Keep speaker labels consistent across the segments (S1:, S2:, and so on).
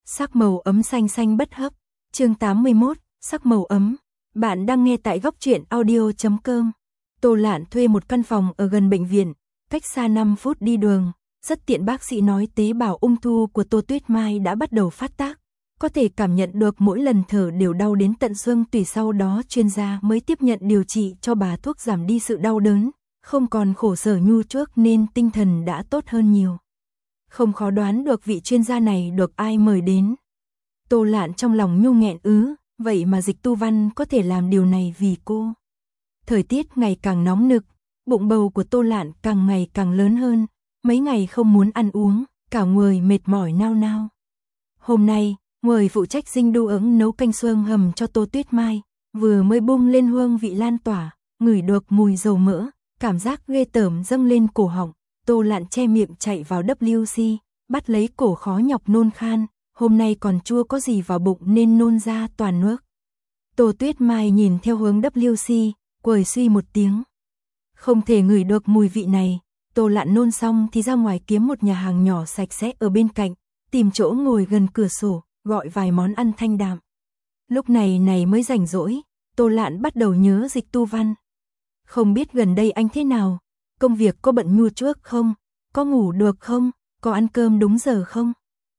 S1: Sắc màu ấm xanh xanh bất hấp. Chương 81, sắc màu ấm. Bạn đang nghe tại góc truyện audio.com. Tô Lạn thuê một căn phòng ở gần bệnh viện, cách xa 5 phút đi đường. Rất tiện, bác sĩ nói tế bào ung thư của Tô Tuyết Mai đã bắt đầu phát tác. Có thể cảm nhận được mỗi lần thở đều đau đến tận xương tủy, sau đó chuyên gia mới tiếp nhận điều trị cho bà thuốc giảm đi sự đau đớn, không còn khổ sở như trước nên tinh thần đã tốt hơn nhiều. Không khó đoán được vị chuyên gia này được ai mời đến. Tô Lạn trong lòng nhu nghẹn vậy mà Dịch Tu Văn có thể làm điều này vì cô. Thời tiết ngày càng nóng nực, bụng bầu của Tô Lạn càng ngày càng lớn hơn, mấy ngày không muốn ăn uống, cả người mệt mỏi nao nao. Hôm nay, người phụ trách dinh đu ứng nấu canh xương hầm cho Tô Tuyết Mai, vừa mới bung lên hương vị lan tỏa, ngửi được mùi dầu mỡ, cảm giác ghê tởm dâng lên cổ họng. Tô Lạn che miệng chạy vào WC, bắt lấy cổ khó nhọc nôn khan, hôm nay còn chưa có gì vào bụng nên nôn ra toàn nước. Tô Tuyết Mai nhìn theo hướng WC, quầy suy một tiếng. Không thể ngửi được mùi vị này. Tô Lạn nôn xong thì ra ngoài kiếm một nhà hàng nhỏ sạch sẽ ở bên cạnh, tìm chỗ ngồi gần cửa sổ, gọi vài món ăn thanh đạm. Lúc này mới rảnh rỗi, Tô Lạn bắt đầu nhớ Dịch Tu Văn. Không biết gần đây anh thế nào, công việc có bận như trước không, có ngủ được không, có ăn cơm đúng giờ không.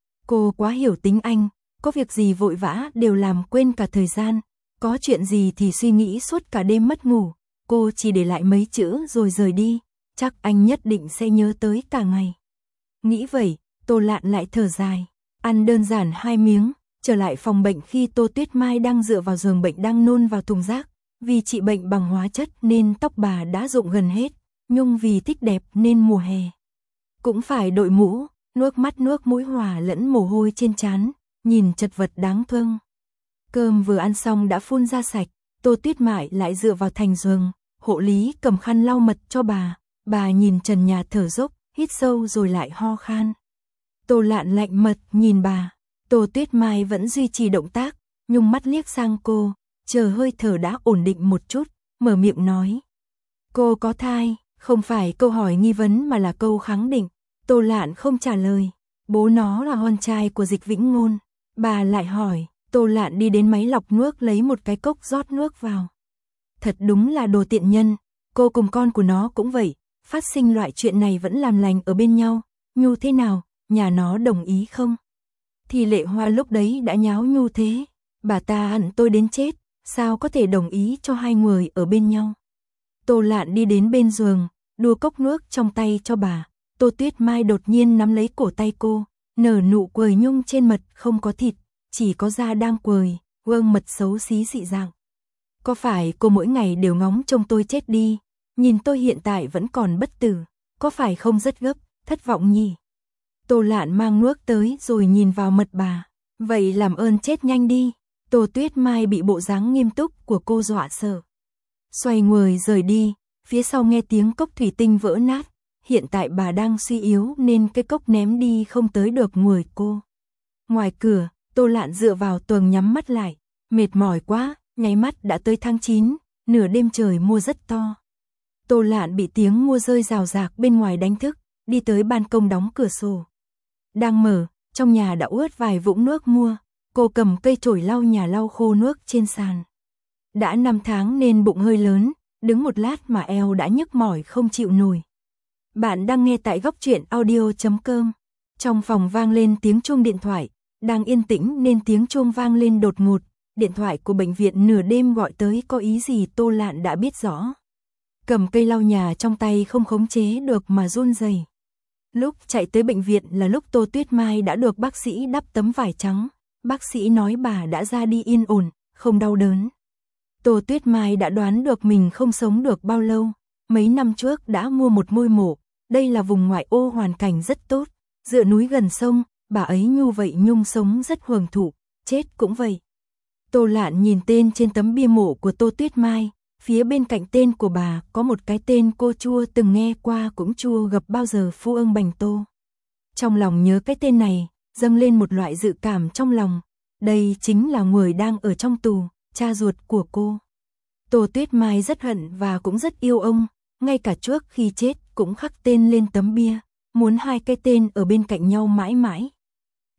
S1: Cô quá hiểu tính anh, có việc gì vội vã đều làm quên cả thời gian, có chuyện gì thì suy nghĩ suốt cả đêm mất ngủ. Cô chỉ để lại mấy chữ rồi rời đi, chắc anh nhất định sẽ nhớ tới cả ngày. Nghĩ vậy, Tô Lạn lại thở dài, ăn đơn giản 2 miếng, trở lại phòng bệnh khi Tô Tuyết Mai đang dựa vào giường bệnh đang nôn vào thùng rác. Vì trị bệnh bằng hóa chất nên tóc bà đã rụng gần hết, Nhung vì thích đẹp nên mùa hè cũng phải đội mũ, nước mắt nước mũi hòa lẫn mồ hôi trên trán, nhìn chật vật đáng thương. Cơm vừa ăn xong đã phun ra sạch, Tô Tuyết Mai lại dựa vào thành giường, hộ lý cầm khăn lau mật cho bà nhìn trần nhà thở dốc, hít sâu rồi lại ho khan. Tô Lạn lạnh mật nhìn bà, Tô Tuyết Mai vẫn duy trì động tác, Nhung mắt liếc sang cô, chờ hơi thở đã ổn định một chút, mở miệng nói. Cô có thai, không phải câu hỏi nghi vấn mà là câu khẳng định. Tô Lạn không trả lời, bố nó là con trai của Dịch Vĩnh Ngôn. Bà lại hỏi, Tô Lạn đi đến máy lọc nước lấy một cái cốc rót nước vào. Thật đúng là đồ tiện nhân, cô cùng con của nó cũng vậy, phát sinh loại chuyện này vẫn làm lành ở bên nhau. Nhu thế nào, nhà nó đồng ý không? Thì Lệ Hoa lúc đấy đã nháo Nhu thế, bà ta hận tôi đến chết, sao có thể đồng ý cho hai người ở bên nhau. Tô Lạn đi đến bên giường, đua cốc nước trong tay cho bà. Tô Tuyết Mai đột nhiên nắm lấy cổ tay cô, nở nụ cười. Nhung trên mật không có thịt, chỉ có da đang quời, gương mật xấu xí dị dạng. Có phải cô mỗi ngày đều ngóng trông tôi chết đi, nhìn tôi hiện tại vẫn còn bất tử, có phải không rất gấp, thất vọng nhỉ? Tô Lạn mang nước tới rồi nhìn vào mật bà, vậy làm ơn chết nhanh đi. Tô Tuyết Mai bị bộ dáng nghiêm túc của cô dọa sợ, xoay người rời đi, phía sau nghe tiếng cốc thủy tinh vỡ nát. Hiện tại bà đang suy yếu nên cái cốc ném đi không tới được người cô. Ngoài cửa, Tô Lạn dựa vào tường nhắm mắt lại, mệt mỏi quá, nháy mắt đã tới tháng 9, nửa đêm trời mưa rất to. Tô Lạn bị tiếng mưa rơi rào rạc bên ngoài đánh thức, đi tới ban công đóng cửa sổ. Đang mở, trong nhà đã ướt vài vũng nước mưa, cô cầm cây chổi lau nhà lau khô nước trên sàn. Đã 5 tháng nên bụng hơi lớn, đứng một lát mà eo đã nhức mỏi không chịu nổi. Bạn đang nghe tại góc truyện audio.com. Trong phòng vang lên tiếng chuông điện thoại, đang yên tĩnh nên tiếng chuông vang lên đột ngột. Điện thoại của bệnh viện nửa đêm gọi tới, có ý gì Tô Lạn đã biết rõ. Cầm cây lau nhà trong tay không khống chế được mà run rẩy. Lúc chạy tới bệnh viện là lúc Tô Tuyết Mai đã được bác sĩ đắp tấm vải trắng. Bác sĩ nói bà đã ra đi yên ổn, không đau đớn. Tô Tuyết Mai đã đoán được mình không sống được bao lâu. Mấy năm trước đã mua một ngôi mộ. Đây là vùng ngoại ô hoàn cảnh rất tốt, dựa núi gần sông, bà ấy Nhu vậy Nhung sống rất hưởng thụ, chết cũng vậy. Tô Lạn nhìn tên trên tấm bia mộ của Tô Tuyết Mai, phía bên cạnh tên của bà có một cái tên cô chưa từng nghe qua cũng chưa gặp bao giờ, Phu Ưng Bành Tô. Trong lòng nhớ cái tên này, dâng lên một loại dự cảm trong lòng, đây chính là người đang ở trong tù, cha ruột của cô. Tô Tuyết Mai rất hận và cũng rất yêu ông, ngay cả trước khi chết cũng khắc tên lên tấm bia, muốn hai cái tên ở bên cạnh nhau mãi mãi.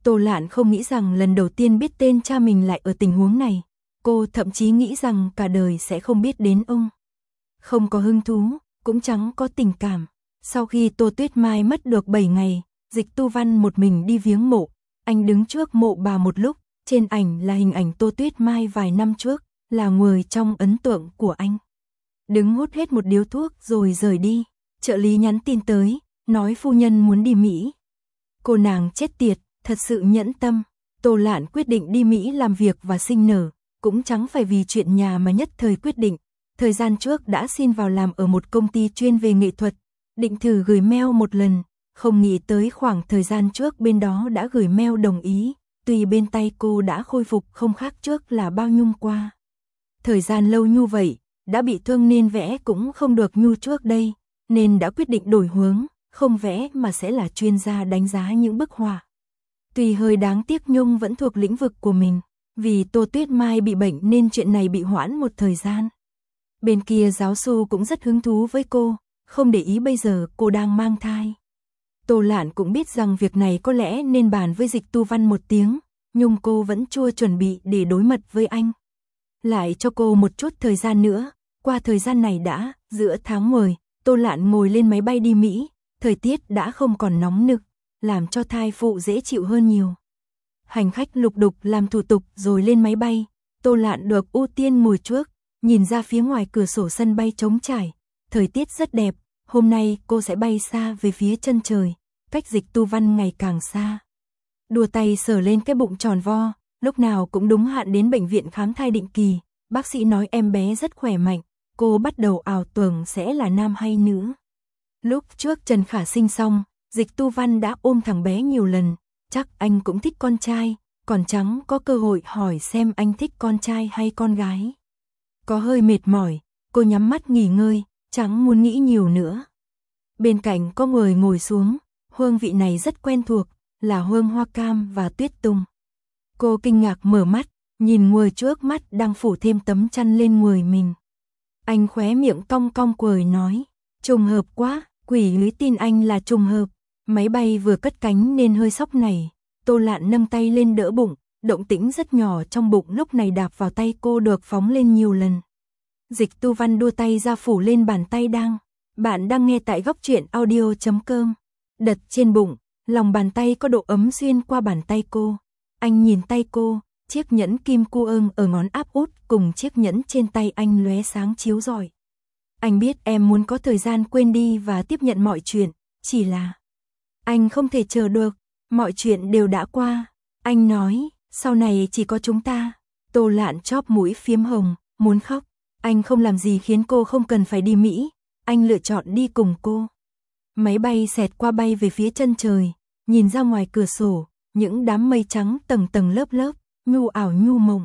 S1: Tô Lạn không nghĩ rằng lần đầu tiên biết tên cha mình lại ở tình huống này. Cô thậm chí nghĩ rằng cả đời sẽ không biết đến ông. Không có hứng thú, cũng chẳng có tình cảm. Sau khi Tô Tuyết Mai mất được 7 ngày, Dịch Tu Văn một mình đi viếng mộ. Anh đứng trước mộ bà một lúc, trên ảnh là hình ảnh Tô Tuyết Mai vài năm trước, là người trong ấn tượng của anh. Đứng hút hết một điếu thuốc rồi rời đi. Trợ lý nhắn tin tới, nói phu nhân muốn đi Mỹ. Cô nàng chết tiệt, thật sự nhẫn tâm. Tô Lạn quyết định đi Mỹ làm việc và sinh nở, cũng chẳng phải vì chuyện nhà mà nhất thời quyết định. Thời gian trước đã xin vào làm ở một công ty chuyên về nghệ thuật, định thử gửi mail một lần, không nghĩ tới khoảng thời gian trước bên đó đã gửi mail đồng ý, tuy bên tay cô đã khôi phục không khác trước là bao nhung qua. Thời gian lâu như vậy, đã bị thương nên vẽ cũng không được như trước đây, nên đã quyết định đổi hướng, không vẽ mà sẽ là chuyên gia đánh giá những bức họa. Tuy hơi đáng tiếc Nhung vẫn thuộc lĩnh vực của mình, vì Tô Tuyết Mai bị bệnh nên chuyện này bị hoãn một thời gian. Bên kia giáo sư cũng rất hứng thú với cô, không để ý bây giờ cô đang mang thai. Tô Lạn cũng biết rằng việc này có lẽ nên bàn với Dịch Tu Văn một tiếng, nhưng cô vẫn chưa chuẩn bị để đối mặt với anh. Lại cho cô một chút thời gian nữa, qua thời gian này đã, giữa tháng 10, Tô Lạn ngồi lên máy bay đi Mỹ, thời tiết đã không còn nóng nực, làm cho thai phụ dễ chịu hơn nhiều. Hành khách lục đục làm thủ tục rồi lên máy bay, Tô Lạn được ưu tiên ngồi trước, nhìn ra phía ngoài cửa sổ sân bay trống trải, thời tiết rất đẹp, hôm nay cô sẽ bay xa về phía chân trời, cách Dịch Tu Văn ngày càng xa. Đùa tay sờ lên cái bụng tròn vo, lúc nào cũng đúng hạn đến bệnh viện khám thai định kỳ, bác sĩ nói em bé rất khỏe mạnh, cô bắt đầu ảo tưởng sẽ là nam hay nữ. Lúc trước Trần Khả sinh xong, Dịch Tu Văn đã ôm thằng bé nhiều lần, chắc anh cũng thích con trai, còn chẳng có cơ hội hỏi xem anh thích con trai hay con gái. Có hơi mệt mỏi, cô nhắm mắt nghỉ ngơi, chẳng muốn nghĩ nhiều nữa. Bên cạnh có người ngồi xuống, hương vị này rất quen thuộc, là hương hoa cam và tuyết tùng. Cô kinh ngạc mở mắt, nhìn người trước mắt đang phủ thêm tấm chăn lên người mình. Anh khóe miệng cong cong cười nói, trùng hợp quá, quỷ lưới tin anh là trùng hợp. Máy bay vừa cất cánh nên hơi sóc này, Tô Lạn nâng tay lên đỡ bụng, động tĩnh rất nhỏ trong bụng lúc này đạp vào tay cô được phóng lên nhiều lần. Dịch Tu Văn đua tay ra phủ lên bàn tay bạn đang nghe tại góc truyện audio.com. Đặt trên bụng, lòng bàn tay có độ ấm xuyên qua bàn tay cô. Anh nhìn tay cô, chiếc nhẫn kim cương ở ngón áp út cùng chiếc nhẫn trên tay anh lóe sáng chiếu rọi. Anh biết em muốn có thời gian quên đi và tiếp nhận mọi chuyện, chỉ là anh không thể chờ được, mọi chuyện đều đã qua. Anh nói, sau này chỉ có chúng ta. Tô Lạn chóp mũi phiếm hồng, muốn khóc. Anh không làm gì khiến cô không cần phải đi Mỹ, anh lựa chọn đi cùng cô. Máy bay xẹt qua bay về phía chân trời, nhìn ra ngoài cửa sổ, những đám mây trắng tầng tầng lớp lớp, nhu ảo nhu mộng.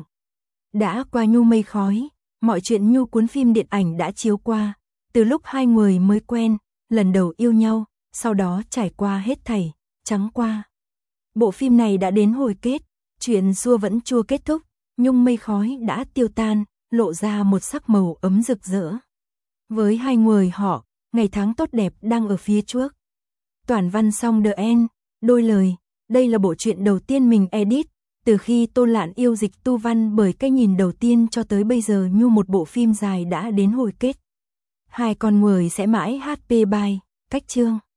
S1: Đã qua nhu mây khói, mọi chuyện nhu cuốn phim điện ảnh đã chiếu qua, từ lúc hai người mới quen, lần đầu yêu nhau, sau đó trải qua hết thảy, trắng qua. Bộ phim này đã đến hồi kết, chuyện xưa vẫn chưa kết thúc, nhung mây khói đã tiêu tan, lộ ra một sắc màu ấm rực rỡ. Với hai người họ, ngày tháng tốt đẹp đang ở phía trước. Toản văn xong The End, đôi lời, đây là bộ truyện đầu tiên mình edit, từ khi Tô Lạn yêu Dịch Tu Văn bởi cái nhìn đầu tiên cho tới bây giờ như một bộ phim dài đã đến hồi kết. Hai con người sẽ mãi happy bye, cách chương.